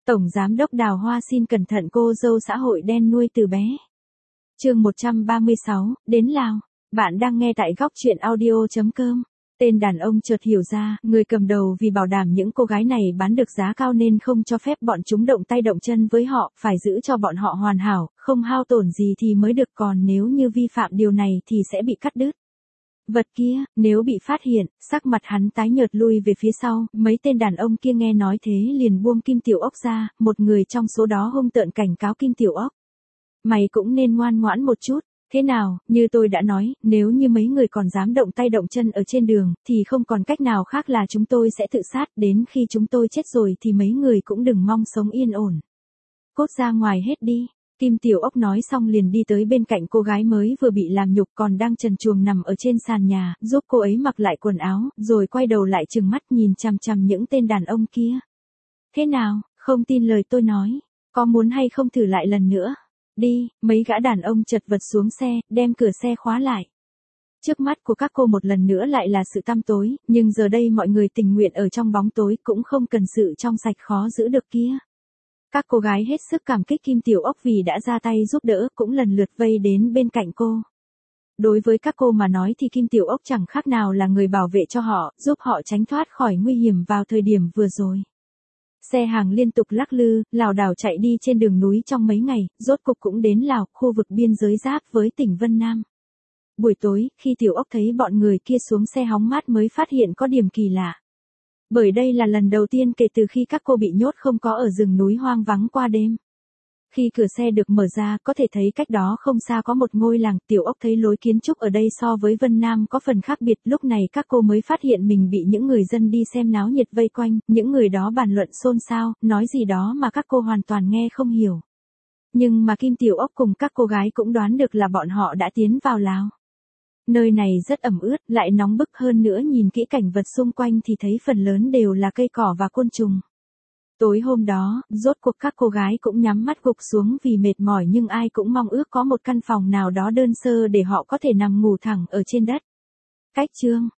Tổng Giám đốc Đào Hoa xin cẩn thận cô dâu xã hội đen nuôi từ bé. Chương 136, đến Lào. Bạn đang nghe tại góc truyện audio.com. Tên đàn ông chợt hiểu ra, người cầm đầu vì bảo đảm những cô gái này bán được giá cao nên không cho phép bọn chúng động tay động chân với họ, phải giữ cho bọn họ hoàn hảo, không hao tổn gì thì mới được, còn nếu như vi phạm điều này thì sẽ bị cắt đứt. Vật kia, nếu bị phát hiện, sắc mặt hắn tái nhợt lui về phía sau, mấy tên đàn ông kia nghe nói thế liền buông Kim Tiểu Ốc ra, một người trong số đó hung tợn cảnh cáo Kim Tiểu Ốc. Mày cũng nên ngoan ngoãn một chút, thế nào, như tôi đã nói, nếu như mấy người còn dám động tay động chân ở trên đường, thì không còn cách nào khác là chúng tôi sẽ tự sát, đến khi chúng tôi chết rồi thì mấy người cũng đừng mong sống yên ổn. Cút ra ngoài hết đi. Kim Tiểu Ốc nói xong liền đi tới bên cạnh cô gái mới vừa bị làm nhục còn đang trần truồng nằm ở trên sàn nhà, giúp cô ấy mặc lại quần áo, rồi quay đầu lại trừng mắt nhìn chằm chằm những tên đàn ông kia. Thế nào, không tin lời tôi nói, có muốn hay không thử lại lần nữa? Đi, mấy gã đàn ông chật vật xuống xe, đem cửa xe khóa lại. Trước mắt của các cô một lần nữa lại là sự tăm tối, nhưng giờ đây mọi người tình nguyện ở trong bóng tối cũng không cần sự trong sạch khó giữ được kia. Các cô gái hết sức cảm kích Kim Tiểu Ốc vì đã ra tay giúp đỡ, cũng lần lượt vây đến bên cạnh cô. Đối với các cô mà nói thì Kim Tiểu Ốc chẳng khác nào là người bảo vệ cho họ, giúp họ tránh thoát khỏi nguy hiểm vào thời điểm vừa rồi. Xe hàng liên tục lắc lư, lảo đảo chạy đi trên đường núi trong mấy ngày, rốt cục cũng đến Lào, khu vực biên giới giáp với tỉnh Vân Nam. Buổi tối, khi Tiểu Ốc thấy bọn người kia xuống xe hóng mát mới phát hiện có điểm kỳ lạ. Bởi đây là lần đầu tiên kể từ khi các cô bị nhốt không có ở rừng núi hoang vắng qua đêm. Khi cửa xe được mở ra, có thể thấy cách đó không xa có một ngôi làng. Tiểu Ốc thấy lối kiến trúc ở đây so với Vân Nam có phần khác biệt. Lúc này các cô mới phát hiện mình bị những người dân đi xem náo nhiệt vây quanh. Những người đó bàn luận xôn xao, nói gì đó mà các cô hoàn toàn nghe không hiểu. Nhưng mà Kim Tiểu Ốc cùng các cô gái cũng đoán được là bọn họ đã tiến vào Lào. Nơi này rất ẩm ướt, lại nóng bức, hơn nữa nhìn kỹ cảnh vật xung quanh thì thấy phần lớn đều là cây cỏ và côn trùng. Tối hôm đó, rốt cuộc các cô gái cũng nhắm mắt gục xuống vì mệt mỏi, nhưng ai cũng mong ước có một căn phòng nào đó đơn sơ để họ có thể nằm ngủ thẳng ở trên đất. Cách chương